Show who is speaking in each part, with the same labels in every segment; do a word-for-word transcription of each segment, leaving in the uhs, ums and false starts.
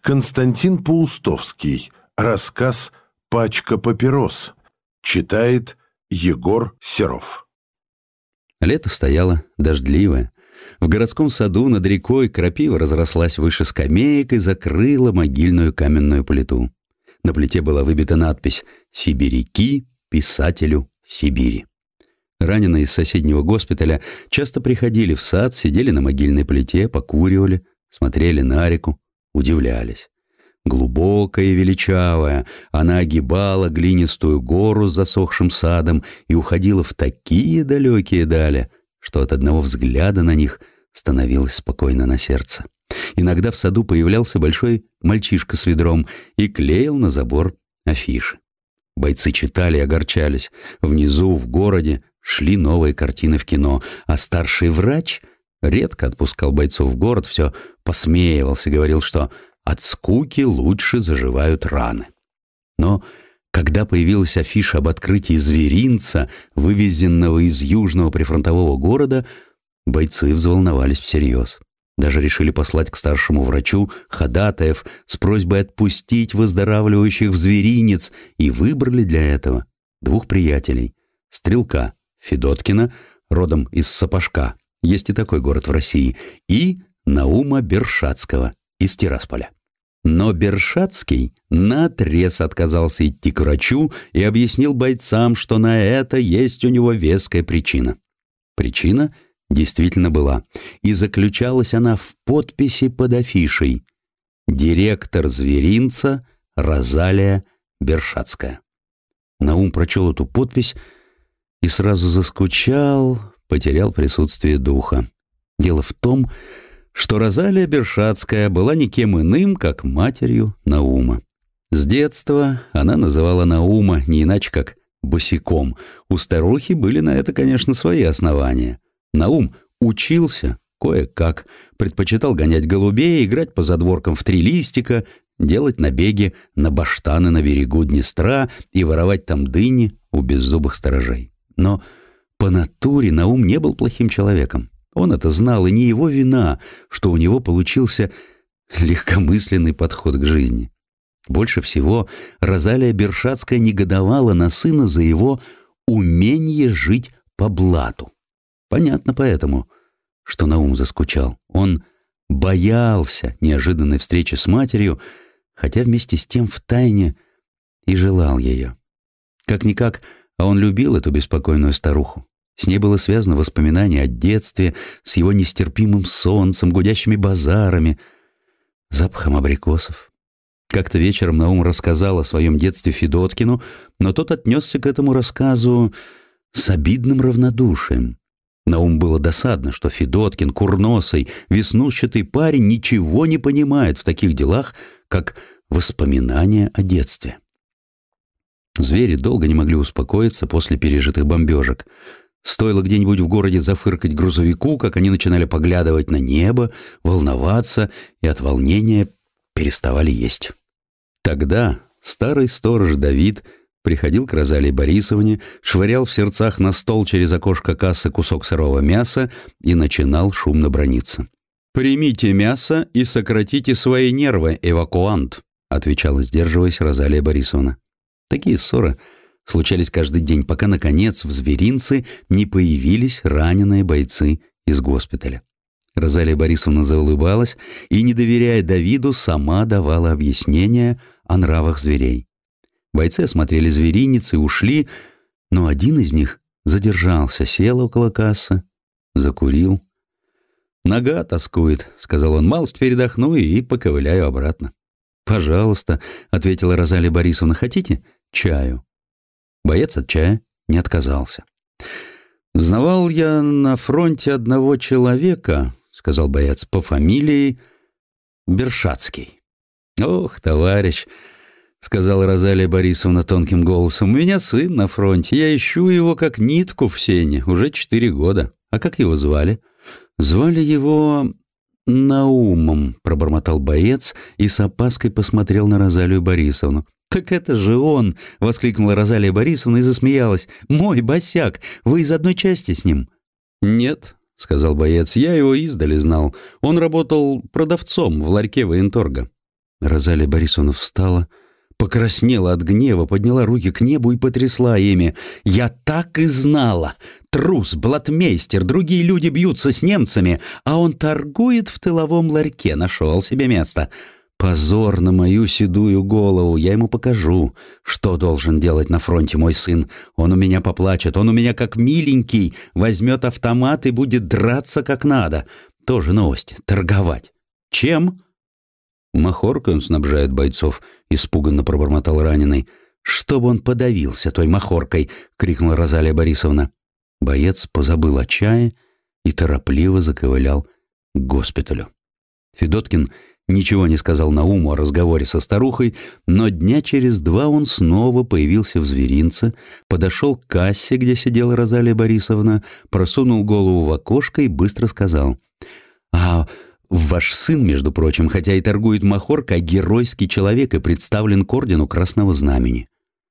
Speaker 1: Константин Паустовский. Рассказ «Пачка папирос». Читает Егор Серов.
Speaker 2: Лето стояло дождливое. В городском саду над рекой крапива разрослась выше скамеек и закрыла могильную каменную плиту. На плите была выбита надпись «Сибиряки писателю Сибири». Раненые из соседнего госпиталя часто приходили в сад, сидели на могильной плите, покуривали, смотрели на реку, удивлялись. Глубокая и величавая, она огибала глинистую гору с засохшим садом и уходила в такие далекие дали, что от одного взгляда на них становилось спокойно на сердце. Иногда в саду появлялся большой мальчишка с ведром и клеил на забор афиши. Бойцы читали и огорчались. Внизу, в городе, шли новые картины в кино, а старший врач редко отпускал бойцов в город, все посмеивался, говорил, что от скуки лучше заживают раны. Но когда появилась афиша об открытии зверинца, вывезенного из южного прифронтового города, бойцы взволновались всерьез. Даже решили послать к старшему врачу ходатаев с просьбой отпустить выздоравливающих в зверинец, и выбрали для этого двух приятелей: стрелка Федоткина, родом из Сапожка, есть и такой город в России, и Наума Бершацкого из Тирасполя. Но Бершацкий наотрез отказался идти к врачу и объяснил бойцам, что на это есть у него веская причина. Причина действительно была, и заключалась она в подписи под афишей: «Директор зверинца Розалия Бершацкая». Наум прочел эту подпись и сразу заскучал, потерял присутствие духа. Дело в том, что Розалия Бершацкая была никем иным, как матерью Наума. С детства она называла Наума не иначе, как босиком. У старухи были на это, конечно, свои основания. Наум учился кое-как, предпочитал гонять голубей, играть по задворкам в три листика, делать набеги на баштаны на берегу Днестра и воровать там дыни у беззубых сторожей. Но по натуре Наум не был плохим человеком. Он это знал, и не его вина, что у него получился легкомысленный подход к жизни. Больше всего Розалия Бершацкая негодовала на сына за его умение жить по блату. Понятно поэтому, что Наум заскучал. Он боялся неожиданной встречи с матерью, хотя вместе с тем втайне и желал ее. Как-никак, а он любил эту беспокойную старуху. С ней было связано воспоминание о детстве, с его нестерпимым солнцем, гудящими базарами, запахом абрикосов. Как-то вечером Наум рассказал о своем детстве Федоткину, но тот отнесся к этому рассказу с обидным равнодушием. Науму было досадно, что Федоткин, курносый, веснушчатый парень, ничего не понимает в таких делах, как воспоминания о детстве. Звери долго не могли успокоиться после пережитых бомбежек. Стоило где-нибудь в городе зафыркать грузовику, как они начинали поглядывать на небо, волноваться и от волнения переставали есть. Тогда старый сторож Давид приходил к Розалии Борисовне, швырял в сердцах на стол через окошко кассы кусок сырого мяса и начинал шумно браниться. «Примите мясо и сократите свои нервы, эвакуант», отвечала, сдерживаясь, Розалия Борисовна. Такие ссоры случались каждый день, пока, наконец, в зверинце не появились раненые бойцы из госпиталя. Розалия Борисовна заулыбалась и, не доверяя Давиду, сама давала объяснения о нравах зверей. Бойцы осмотрели зверинец и ушли, но один из них задержался, сел около кассы, закурил. «Нога тоскует», — сказал он, — «малость передохну и поковыляю обратно». «Пожалуйста», — ответила Розалия Борисовна, — «хотите чаю?» Боец от чая не отказался. «Знавал я на фронте одного человека», — сказал боец, — «по фамилии Бершацкий». «Ох, товарищ», — сказала Розалия Борисовна тонким голосом, — «у меня сын на фронте, я ищу его как нитку в сене, уже четыре года. А как его звали?» «Звали его Наумом», — пробормотал боец и с опаской посмотрел на Розалию Борисовну. «Так это же он!» — воскликнула Розалия Борисовна и засмеялась. «Мой босяк! Вы из одной части с ним?» «Нет», — сказал боец, — «я его издали знал. Он работал продавцом в ларьке военторга». Розалия Борисовна встала, покраснела от гнева, подняла руки к небу и потрясла ими. «Я так и знала! Трус, блатмейстер, другие люди бьются с немцами, а он торгует в тыловом ларьке, нашел себе место. Позор на мою седую голову, я ему покажу, что должен делать на фронте мой сын. Он у меня поплачет, он у меня как миленький, возьмет автомат и будет драться как надо. Тоже новость, торговать. Чем?» «Махоркой он снабжает бойцов», — испуганно пробормотал раненый. «Чтобы он подавился той махоркой!» — крикнула Розалия Борисовна. Боец позабыл о чае и торопливо заковылял к госпиталю. Федоткин ничего не сказал Науму о разговоре со старухой, но дня через два он снова появился в зверинце, подошел к кассе, где сидела Розалия Борисовна, просунул голову в окошко и быстро сказал: «А ваш сын, между прочим, хотя и торгует махоркой, а геройский человек и представлен к ордену Красного Знамени».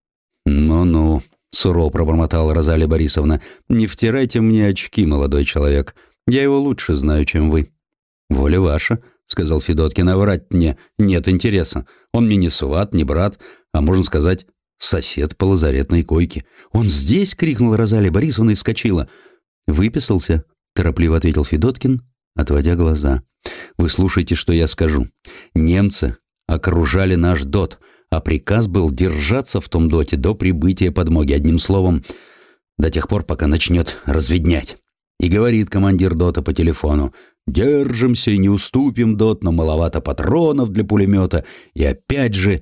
Speaker 2: «Ну-ну», — сурово пробормотала Розалия Борисовна, — «не втирайте мне очки, молодой человек. Я его лучше знаю, чем вы». «Воля ваша», — сказал Федоткин, — «а врать мне нет интереса. Он мне не сват, не брат, а, можно сказать, сосед по лазаретной койке». «Он здесь?» — крикнула Розалия Борисовна и вскочила. «Выписался», — торопливо ответил Федоткин, отводя глаза. «Вы слушайте, что я скажу. Немцы окружали наш ДОТ, а приказ был держаться в том ДОТе до прибытия подмоги, одним словом, до тех пор, пока начнет разведнять». И говорит командир ДОТа по телефону: «Держимся и не уступим, ДОТ, но маловато патронов для пулемета. И опять же,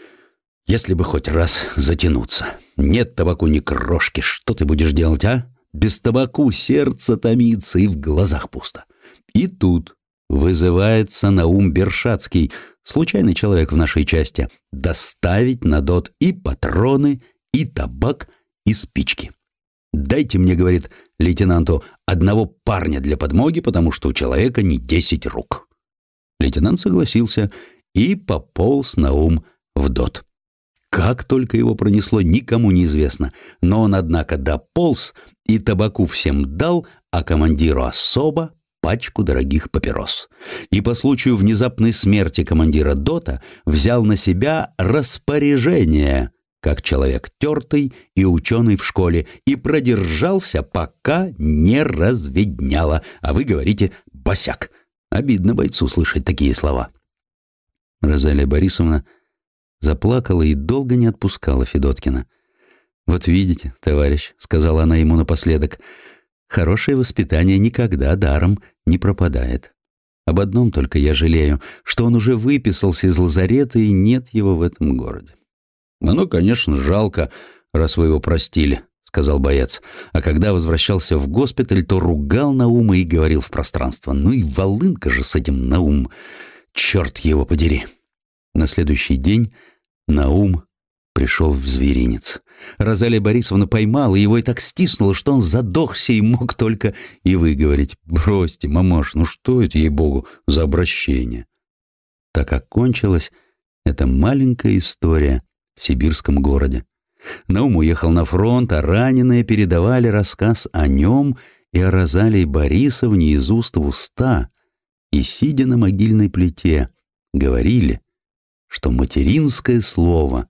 Speaker 2: если бы хоть раз затянуться. Нет табаку ни крошки. Что ты будешь делать, а? Без табаку сердце томится и в глазах пусто». И тут вызывается Наум Бершацкий, случайный человек в нашей части, доставить на ДОТ и патроны, и табак, и спички. «Дайте мне, — говорит лейтенанту, — одного парня для подмоги, потому что у человека не десять рук». Лейтенант согласился и пополз Наум в ДОТ. Как только его пронесло, никому не известно, но он, однако, дополз и табаку всем дал, а командиру особо пачку дорогих папирос. И по случаю внезапной смерти командира ДОТа взял на себя распоряжение, как человек тертый и ученый в школе, и продержался, пока не разведняло. А вы говорите «босяк». Обидно бойцу слышать такие слова. Розалия Борисовна заплакала и долго не отпускала Федоткина. «Вот видите, товарищ, — сказала она ему напоследок, — хорошее воспитание никогда даром не пропадает. Об одном только я жалею, что он уже выписался из лазарета и нет его в этом городе». «Ну, конечно, жалко, раз вы его простили», — сказал боец. А когда возвращался в госпиталь, то ругал Наума и говорил в пространство: «Ну и волынка же с этим Наум! Черт его подери!» На следующий день Наум пришел в зверинец. Розалия Борисовна поймала его и так стиснула, что он задохся и мог только и выговорить: «Бросьте, мамаш, ну что это, ей-богу, за обращение?» Так окончилась эта маленькая история в сибирском городе. Наум уехал на фронт, а раненые передавали рассказ о нем и о Розалии Борисовне из уст в уста, и, сидя на могильной плите, говорили, что материнское слово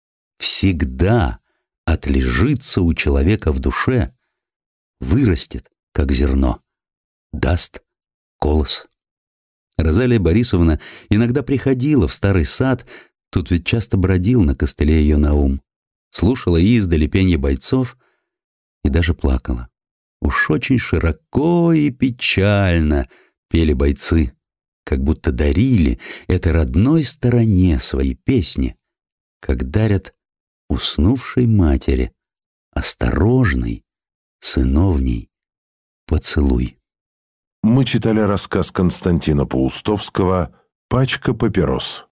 Speaker 2: всегда отлежится у человека в душе, вырастет, как зерно, даст колос. Розалия Борисовна иногда приходила в старый сад, тут ведь часто бродил на костыле ее Наум, слушала издали пенье бойцов и даже плакала. Уж очень широко и печально пели бойцы, как будто дарили этой родной стороне свои песни, как дарят уснувшей матери осторожный сыновний поцелуй.
Speaker 1: Мы читали рассказ Константина Паустовского «Пачка папирос».